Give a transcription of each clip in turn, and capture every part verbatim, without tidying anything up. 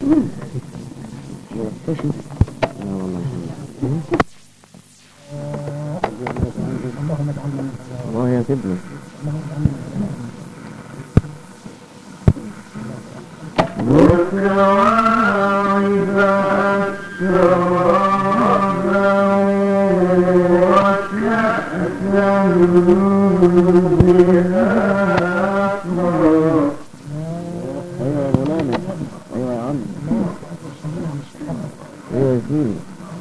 مرتشي لا والله اللهم اجعلنا من الله يا سيدنا ايوه يا مولانا ايوه يا عم ايوه يا سيدي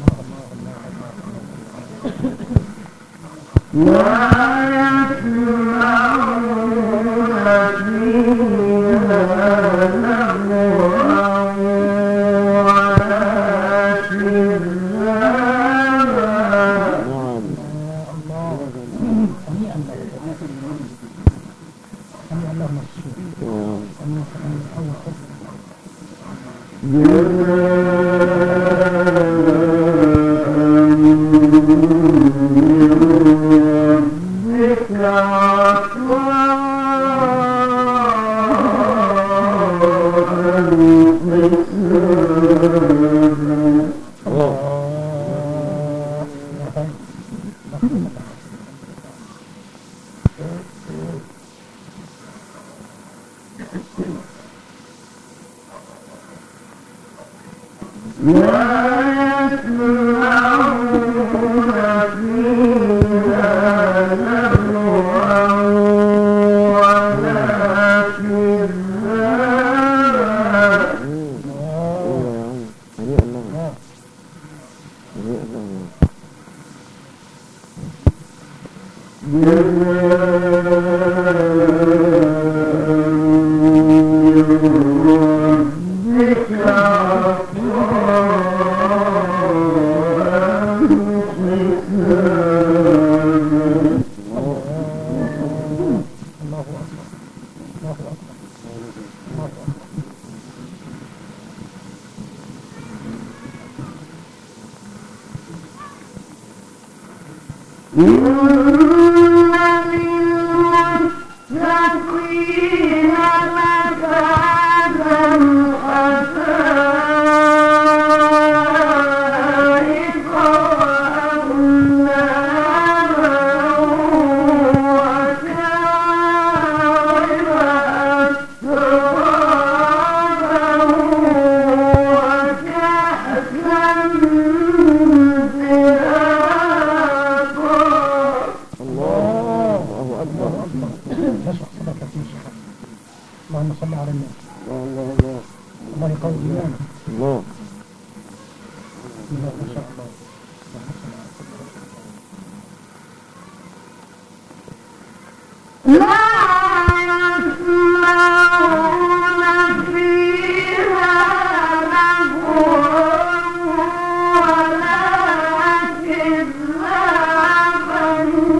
اللهم صل على النبي. الله الله الله يقوي إيمانك. الله ما شاء الله. لا يسمعون فيها لغوا ولا كذابا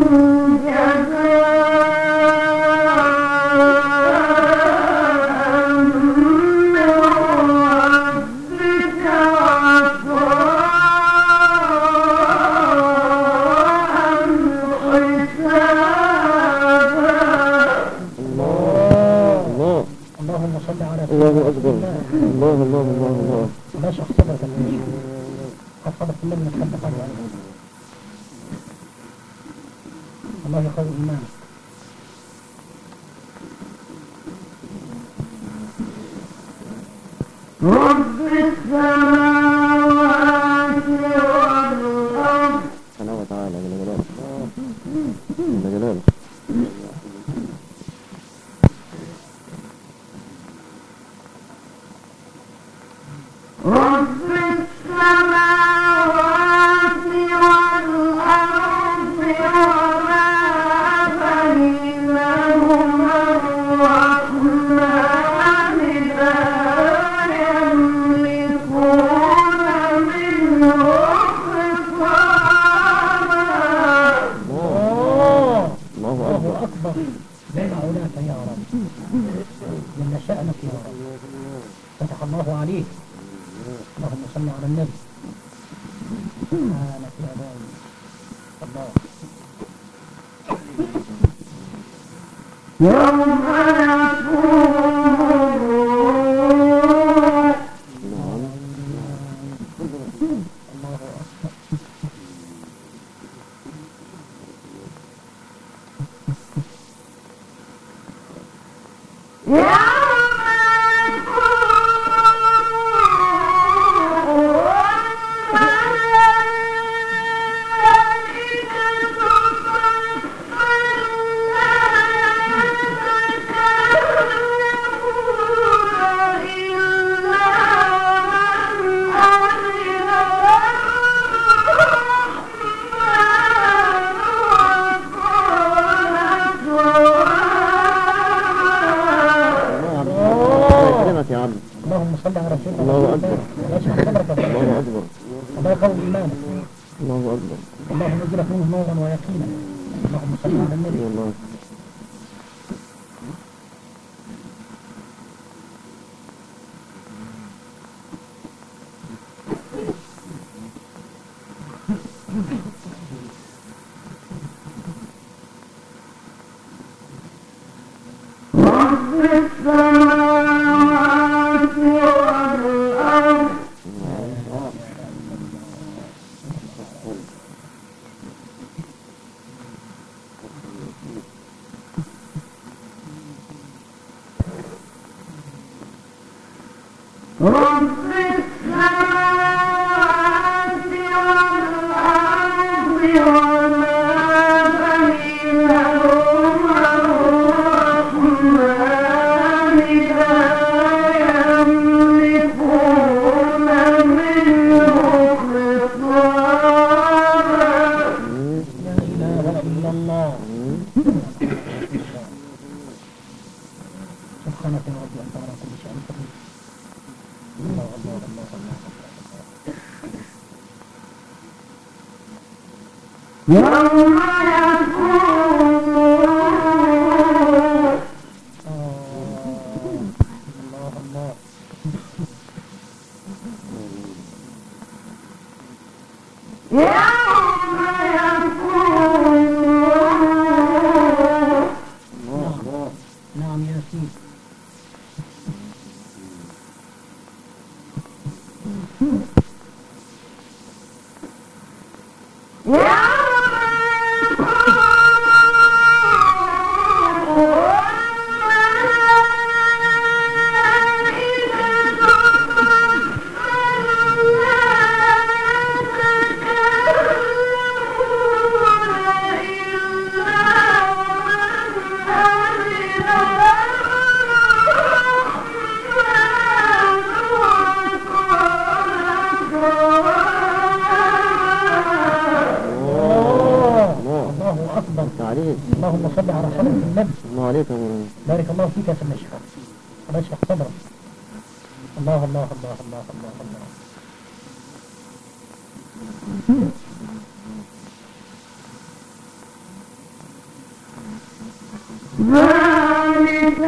الله أكبر. الله الله الله الله. لا شخص صدق النبي. قد صدق النبي نتحدث عنه. الله يقوي إيمانك. رب السماوات والأرض. سبحانه وتعالى جل جلاله. جل جلاله. رب السماوات والأرض وما بينهما الرحمن لا يملكون منه خطابا. الله أكبر. بين علاك يا رب جل شأنك يا رب. فتح الله عليك. اللهم صل على النبي. سبحانك يا باي الله. يوم يقوم الروح الله أكبر. لا يشرح صدرك. الله أكبر. الله يقوي إيمانك. الله أكبر. الله ينزلك منه نورا ويقينا. اللهم صل على النبي. الله اللهم صل على حضرة النبي. الله عليكم. بارك الله فيك يا سيدنا الشيخ. الله يشرح صدرك. الله الله الله الله الله الله. ذلك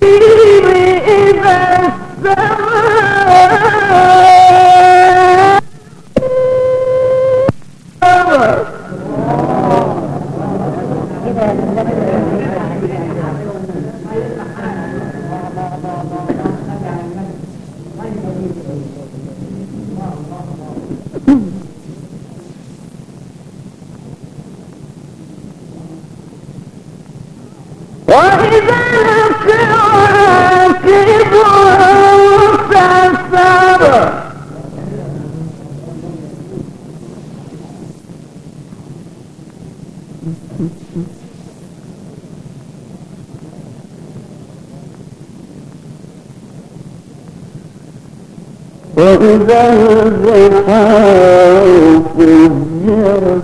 وإذا البحار فجرت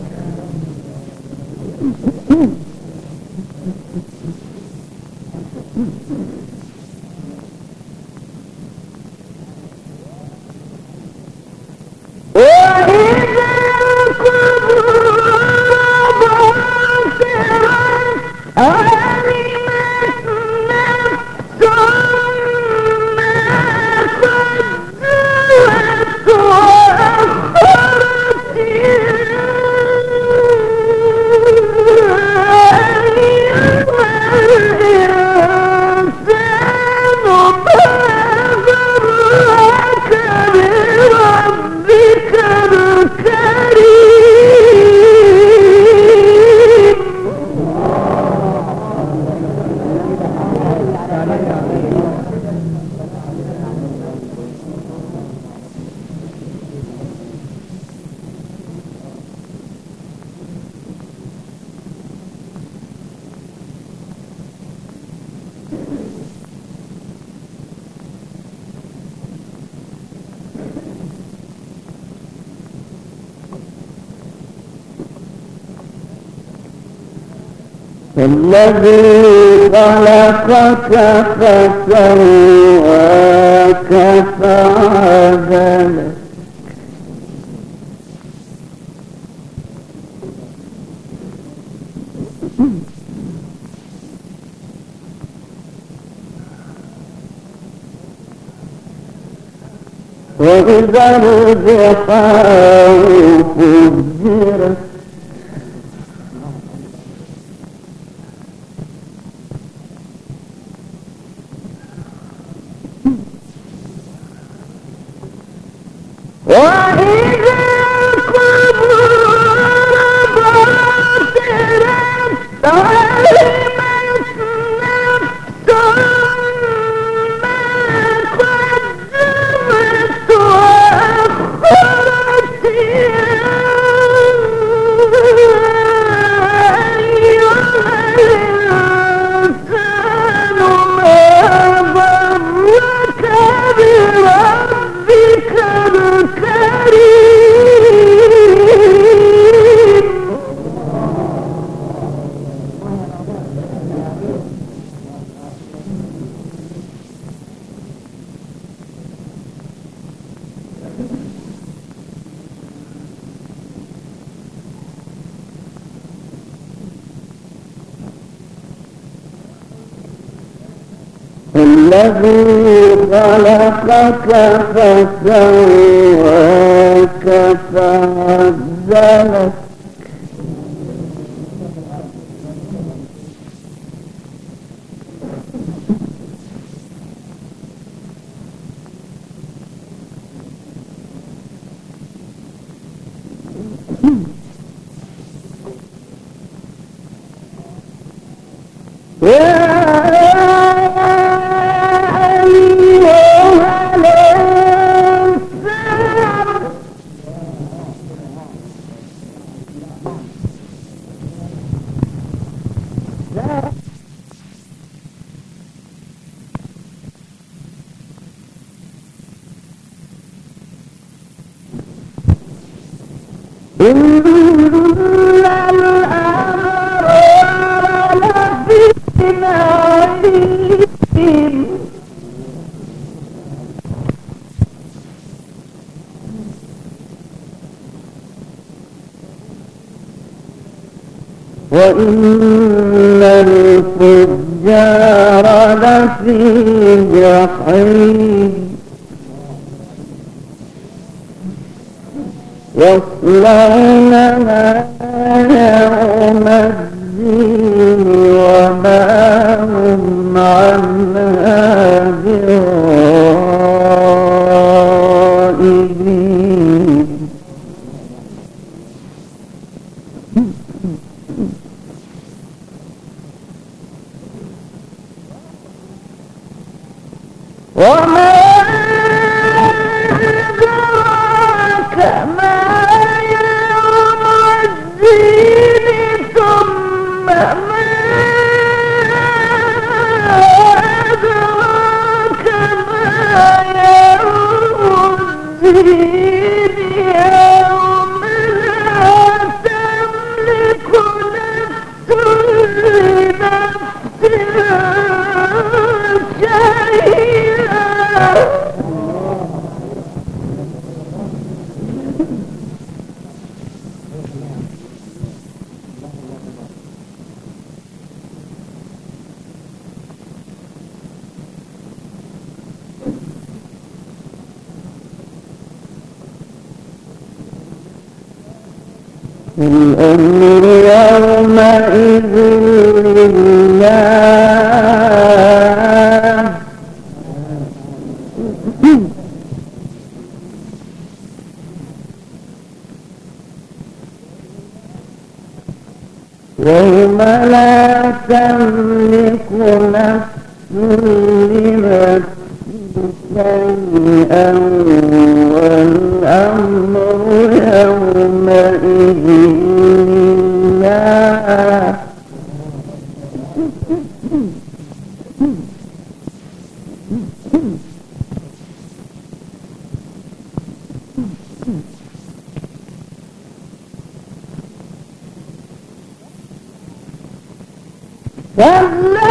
الذي خلقك فسواك فعدلك وإذا البحار فجرت وإذا القبور بعثرت علمت نفس ما قدمت وأخرت أيها الإنسان ما ضرك بربك الكريم الذي خلقك فسواك فعدلك إن الأبرار لفي نعيم وإن الفجار لفي جحيم يصلونها يوم الدين وما هم عنها بغائبين وما أدراك ما يوم الدين ثم ما أدراك ما يوم الدين يوم لا تملك نفس لنفس شيئا الأمر يومئذ لله يوم لا تملك نفس لنفس شيئا والأمر يومئذ لله كلا